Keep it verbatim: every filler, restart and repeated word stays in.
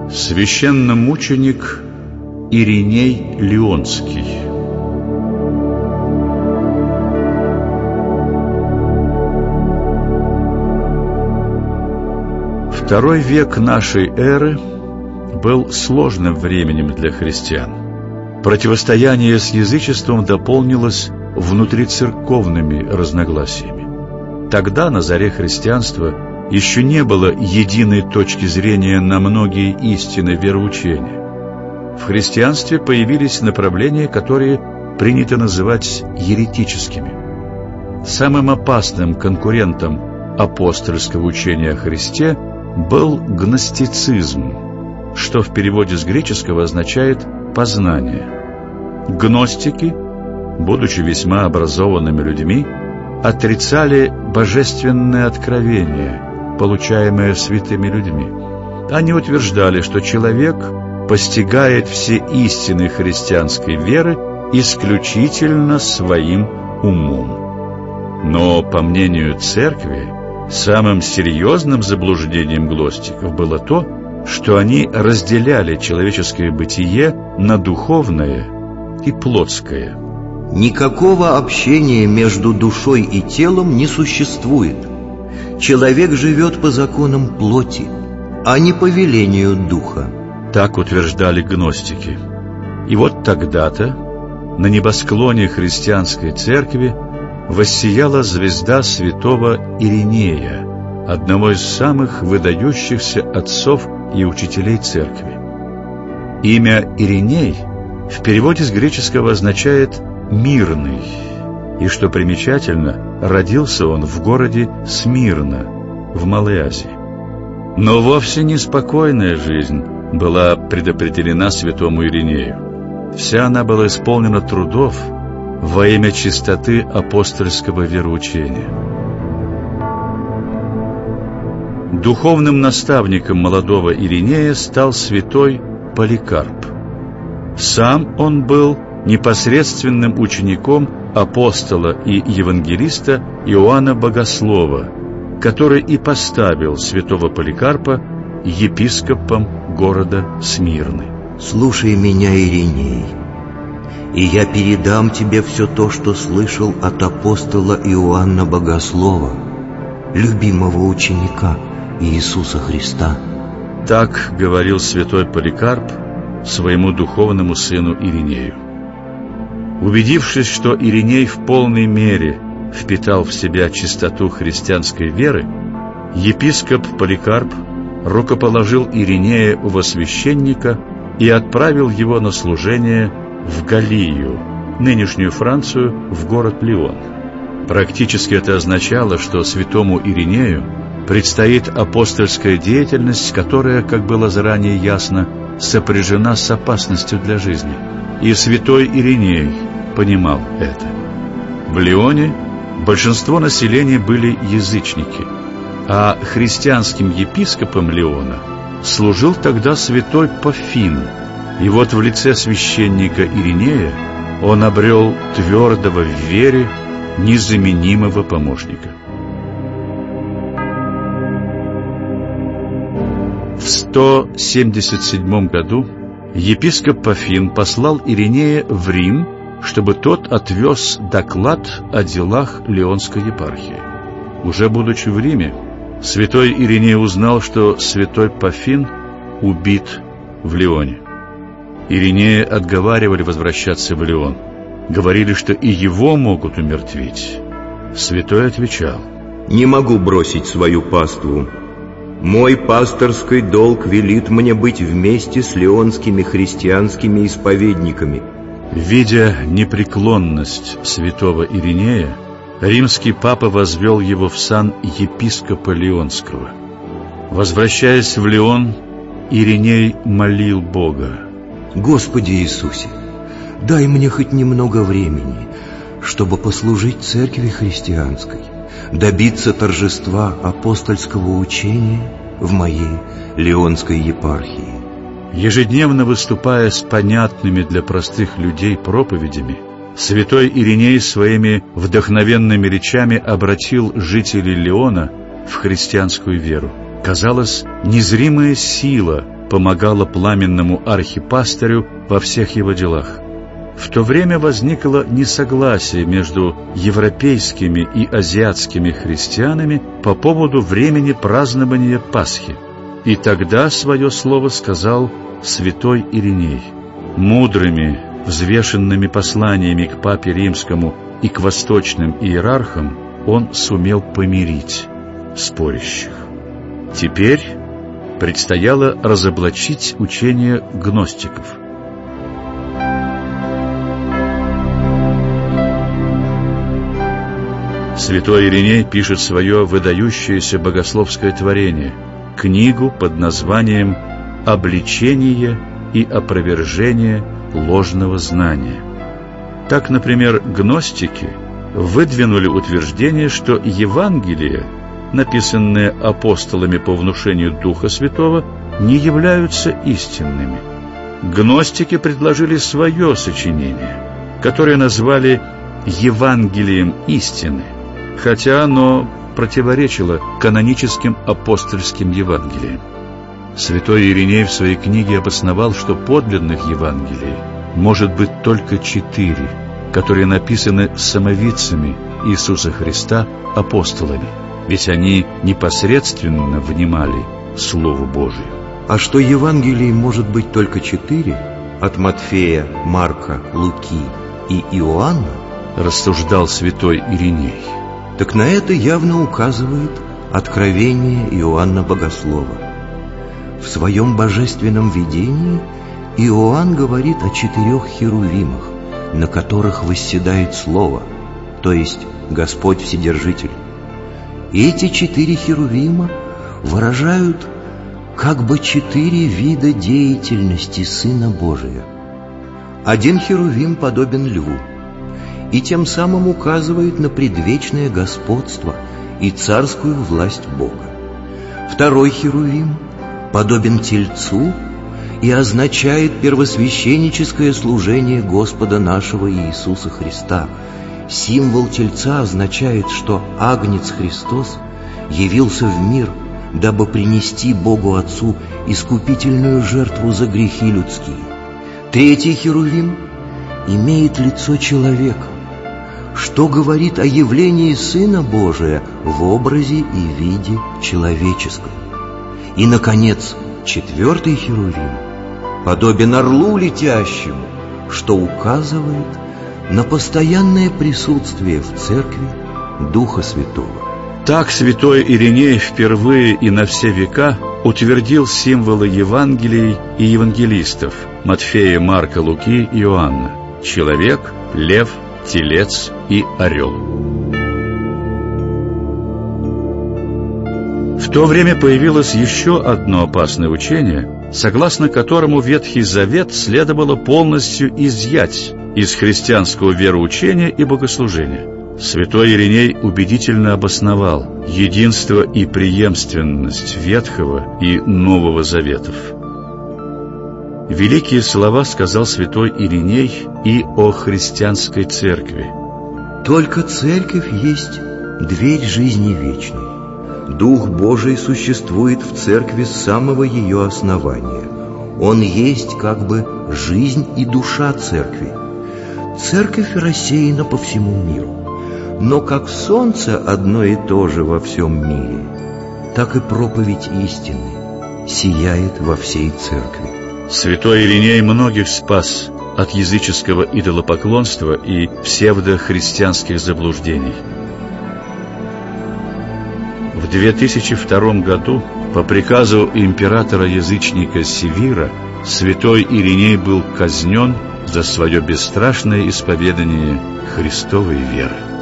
Священномученик Ириней Лионский. Второй век нашей эры был сложным временем для христиан. Противостояние с язычеством дополнилось внутрицерковными разногласиями. Тогда, на заре христианства, еще не было единой точки зрения на многие истины вероучения. В христианстве появились направления, которые принято называть еретическими. Самым опасным конкурентом апостольского учения о Христе был гностицизм, что в переводе с греческого означает «познание». Гностики, будучи весьма образованными людьми, отрицали божественное откровение, получаемое святыми людьми. Они утверждали, что человек постигает все истины христианской веры исключительно своим умом. Но, по мнению Церкви, самым серьезным заблуждением гностиков было то, что они разделяли человеческое бытие на духовное и плотское. Никакого общения между душой и телом не существует. Человек живет по законам плоти, а не по велению духа. Так утверждали гностики. И вот тогда-то на небосклоне христианской церкви воссияла звезда святого Иринея, одного из самых выдающихся отцов и учителей церкви. Имя Ириней в переводе с греческого означает «мирный», и, что примечательно, родился он в городе Смирна в Малой Азии. Но вовсе не спокойная жизнь была предопределена святому Иринею. Вся она была исполнена трудов во имя чистоты апостольского вероучения. Духовным наставником молодого Иринея стал святой Поликарп. Сам он был непосредственным учеником апостола и евангелиста Иоанна Богослова, который и поставил святого Поликарпа епископом города Смирны. «Слушай меня, Ириней, и я передам тебе все то, что слышал от апостола Иоанна Богослова, любимого ученика Иисуса Христа». Так говорил святой Поликарп своему духовному сыну Иринею. Убедившись, что Ириней в полной мере впитал в себя чистоту христианской веры, епископ Поликарп рукоположил Иринея во священника и отправил его на служение в Галлию, нынешнюю Францию, в город Лион. Практически это означало, что святому Иринею предстоит апостольская деятельность, которая, как было заранее ясно, сопряжена с опасностью для жизни. И святой Ириней понимал это. В Лионе большинство населения были язычники, а христианским епископом Лиона служил тогда святой Пафин. И вот в лице священника Иринея он обрел твердого в вере незаменимого помощника. В сто семьдесят седьмом году епископ Пафин послал Иринея в Рим, чтобы тот отвез доклад о делах Лионской епархии. Уже будучи в Риме, святой Ириней узнал, что святой Пафин убит в Лионе. Иринея отговаривали возвращаться в Лион. Говорили, что и его могут умертвить. Святой отвечал: «Не могу бросить свою паству. Мой пасторский долг велит мне быть вместе с лионскими христианскими исповедниками». Видя непреклонность святого Иринея, римский папа возвел его в сан епископа Лионского. Возвращаясь в Лион, Ириней молил Бога: «Господи Иисусе, дай мне хоть немного времени, чтобы послужить церкви христианской, добиться торжества апостольского учения в моей Лионской епархии». Ежедневно выступая с понятными для простых людей проповедями, святой Ириней своими вдохновенными речами обратил жителей Лиона в христианскую веру. Казалось, незримая сила помогала пламенному архипастырю во всех его делах. В то время возникло несогласие между европейскими и азиатскими христианами по поводу времени празднования Пасхи. И тогда свое слово сказал святой Ириней. Мудрыми, взвешенными посланиями к папе римскому и к восточным иерархам он сумел помирить спорящих. Теперь предстояло разоблачить учение гностиков. Святой Ириней пишет свое выдающееся богословское творение, книгу под названием «Обличение и опровержение ложного знания». Так, например, гностики выдвинули утверждение, что Евангелие, написанные апостолами по внушению Духа Святого, не являются истинными. Гностики предложили свое сочинение, которое назвали «Евангелием истины», хотя оно противоречило каноническим апостольским Евангелиям. Святой Ириней в своей книге обосновал, что подлинных Евангелий может быть только четыре, которые написаны самовидцами Иисуса Христа, апостолами, ведь они непосредственно внимали Слову Божию. А что Евангелий может быть только четыре, от Матфея, Марка, Луки и Иоанна, рассуждал святой Ириней, так на это явно указывает откровение Иоанна Богослова. В своем божественном видении Иоанн говорит о четырех херувимах, на которых восседает Слово, то есть Господь Вседержитель. И эти четыре херувима выражают как бы четыре вида деятельности Сына Божия. Один херувим подобен льву, и тем самым указывает на предвечное господство и царскую власть Бога. Второй херувим подобен тельцу и означает первосвященническое служение Господа нашего Иисуса Христа. Символ тельца означает, что Агнец Христос явился в мир, дабы принести Богу Отцу искупительную жертву за грехи людские. Третий херувим имеет лицо человека, что говорит о явлении Сына Божия в образе и виде человеческом. И, наконец, четвертый херувим подобен орлу летящему, что указывает на постоянное присутствие в церкви Духа Святого. Так святой Ириней впервые и на все века утвердил символы Евангелий и евангелистов Матфея, Марка, Луки и Иоанна: человек, лев, телец и орел. В то время появилось еще одно опасное учение, согласно которому Ветхий Завет следовало полностью изъять из христианского вероучения и богослужения. Святой Ириней убедительно обосновал единство и преемственность Ветхого и Нового Заветов. Великие слова сказал святой Ириней и о христианской церкви. Только церковь есть дверь жизни вечной. Дух Божий существует в церкви с самого ее основания. Он есть как бы жизнь и душа церкви. Церковь рассеяна по всему миру. Но как солнце одно и то же во всем мире, так и проповедь истины сияет во всей церкви. Святой Ириней многих спас от языческого идолопоклонства и псевдохристианских заблуждений. В две тысячи втором году по приказу императора-язычника Севира святой Ириней был казнен за свое бесстрашное исповедание Христовой веры.